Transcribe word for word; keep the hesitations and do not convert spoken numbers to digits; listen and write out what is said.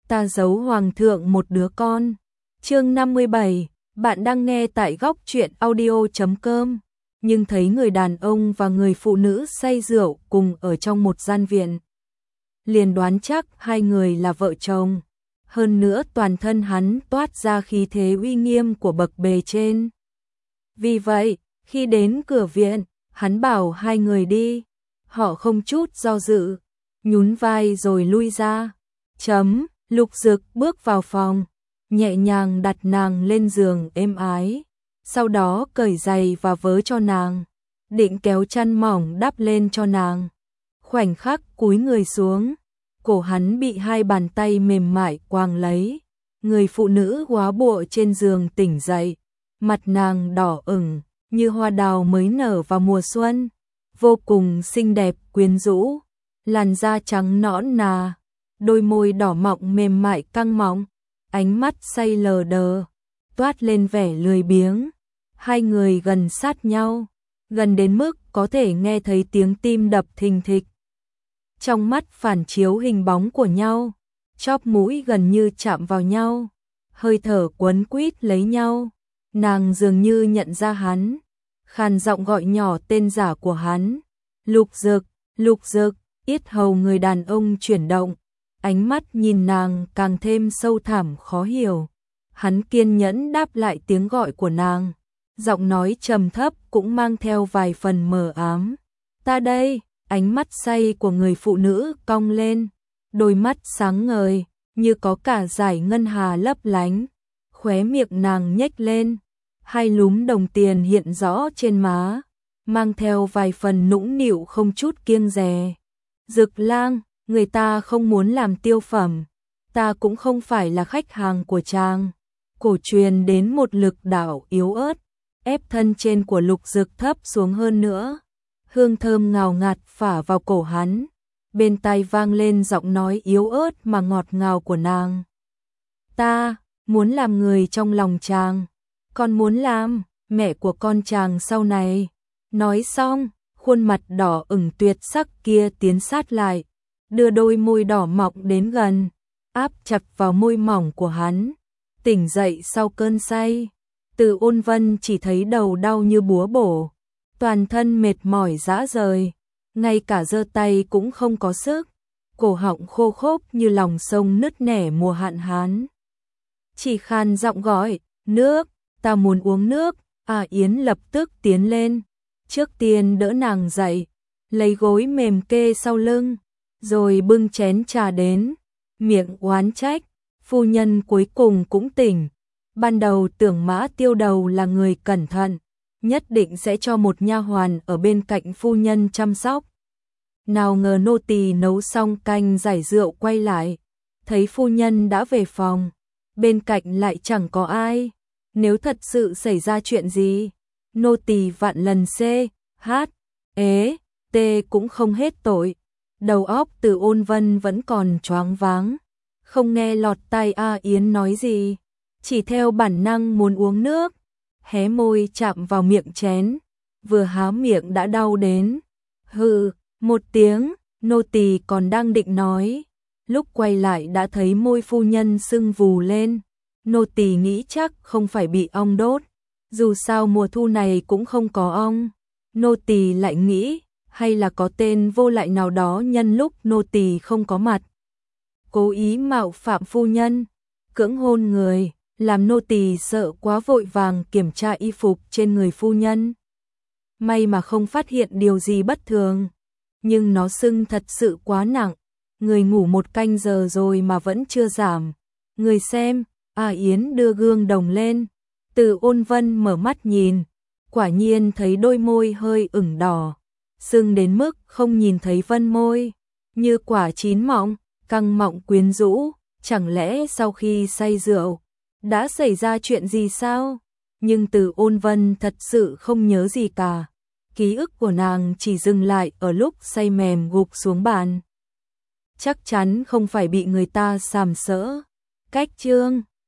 ta giấu hoàng thượng một đứa con. Chương năm mươi bảy, bạn đang nghe tại góc truyện audio chấm com. Nhưng thấy người đàn ông và người phụ nữ say rượu cùng ở trong một gian viện, liền đoán chắc hai người là vợ chồng. Hơn nữa toàn thân hắn toát ra khí thế uy nghiêm của bậc bề trên. Vì vậy, khi đến cửa viện, hắn bảo hai người đi. Họ không chút do dự, nhún vai rồi lui ra. Chấm, Lục Dực bước vào phòng, nhẹ nhàng đặt nàng lên giường êm ái. Sau đó cởi giày và vớ cho nàng, định kéo chăn mỏng đắp lên cho nàng. Khoảnh khắc cúi người xuống, cổ hắn bị hai bàn tay mềm mại quàng lấy. Người phụ nữ góa bụa trên giường tỉnh dậy, mặt nàng đỏ ửng như hoa đào mới nở vào mùa xuân, vô cùng xinh đẹp quyến rũ, làn da trắng nõn nà, đôi môi đỏ mọng mềm mại căng mọng, ánh mắt say lờ đờ, toát lên vẻ lười biếng. Hai người gần sát nhau, gần đến mức có thể nghe thấy tiếng tim đập thình thịch. Trong mắt phản chiếu hình bóng của nhau, chóp mũi gần như chạm vào nhau, hơi thở quấn quýt lấy nhau. Nàng dường như nhận ra hắn, khàn giọng gọi nhỏ tên giả của hắn. Lục Dực, Lục Dực, yết hầu người đàn ông chuyển động, ánh mắt nhìn nàng càng thêm sâu thẳm khó hiểu. Hắn kiên nhẫn đáp lại tiếng gọi của nàng, giọng nói trầm thấp cũng mang theo vài phần mờ ám. Ta đây. Ánh mắt say của người phụ nữ cong lên, đôi mắt sáng ngời như có cả dải ngân hà lấp lánh. Khóe miệng nàng nhếch lên, hai lúm đồng tiền hiện rõ trên má, mang theo vài phần nũng nịu không chút kiêng dè. Dực Lang, người ta không muốn làm tiêu phẩm, ta cũng không phải là khách hàng của chàng. Cổ truyền đến một lực đạo yếu ớt, ép thân trên của Lục Dực thấp xuống hơn nữa. Hương thơm ngào ngạt phả vào cổ hắn, bên tai vang lên giọng nói yếu ớt mà ngọt ngào của nàng. Ta muốn làm người trong lòng chàng, con muốn làm mẹ của con chàng sau này. Nói xong, khuôn mặt đỏ ửng tuyệt sắc kia tiến sát lại, đưa đôi môi đỏ mọng đến gần, áp chặt vào môi mỏng của hắn. Tỉnh dậy sau cơn say, Từ Ôn Vân chỉ thấy đầu đau như búa bổ, toàn thân mệt mỏi rã rời, ngay cả giơ tay cũng không có sức, cổ họng khô khốc như lòng sông nứt nẻ mùa hạn hán. Chỉ khan giọng gọi, nước, ta muốn uống nước. A Yến lập tức tiến lên, trước tiên đỡ nàng dậy, lấy gối mềm kê sau lưng, rồi bưng chén trà đến, miệng oán trách, phu nhân cuối cùng cũng tỉnh. Ban đầu tưởng Mã Tiêu Đầu là người cẩn thận, nhất định sẽ cho một nha hoàn ở bên cạnh phu nhân chăm sóc. Nào ngờ nô tỳ nấu xong canh giải rượu quay lại, thấy phu nhân đã về phòng, bên cạnh lại chẳng có ai. Nếu thật sự xảy ra chuyện gì, nô tỳ vạn lần C, H, ế, T cũng không hết tội. Đầu óc Từ Ôn Vân vẫn còn choáng váng, không nghe lọt tai A Yến nói gì, chỉ theo bản năng muốn uống nước. Hé môi chạm vào miệng chén, vừa há miệng đã đau đến. Hừ, một tiếng, nô tỳ còn đang định nói, lúc quay lại đã thấy môi phu nhân sưng vù lên. Nô tỳ nghĩ chắc không phải bị ong đốt, dù sao mùa thu này cũng không có ong. Nô tỳ lại nghĩ, hay là có tên vô lại nào đó nhân lúc nô tỳ không có mặt, cố ý mạo phạm phu nhân, cưỡng hôn người. Làm nô tỳ sợ quá vội vàng kiểm tra y phục trên người phu nhân. May mà không phát hiện điều gì bất thường, nhưng nó sưng thật sự quá nặng. Người ngủ một canh giờ rồi mà vẫn chưa giảm. Người xem. A Yến đưa gương đồng lên, Từ Ôn Vân mở mắt nhìn, quả nhiên thấy đôi môi hơi ửng đỏ, sưng đến mức không nhìn thấy vân môi, như quả chín mọng, căng mọng quyến rũ. Chẳng lẽ sau khi say rượu đã xảy ra chuyện gì sao? Nhưng Từ Ôn Vân thật sự không nhớ gì cả. Ký ức của nàng chỉ dừng lại ở lúc say mềm gục xuống bàn. Chắc chắn không phải bị người ta sàm sỡ. Cách chương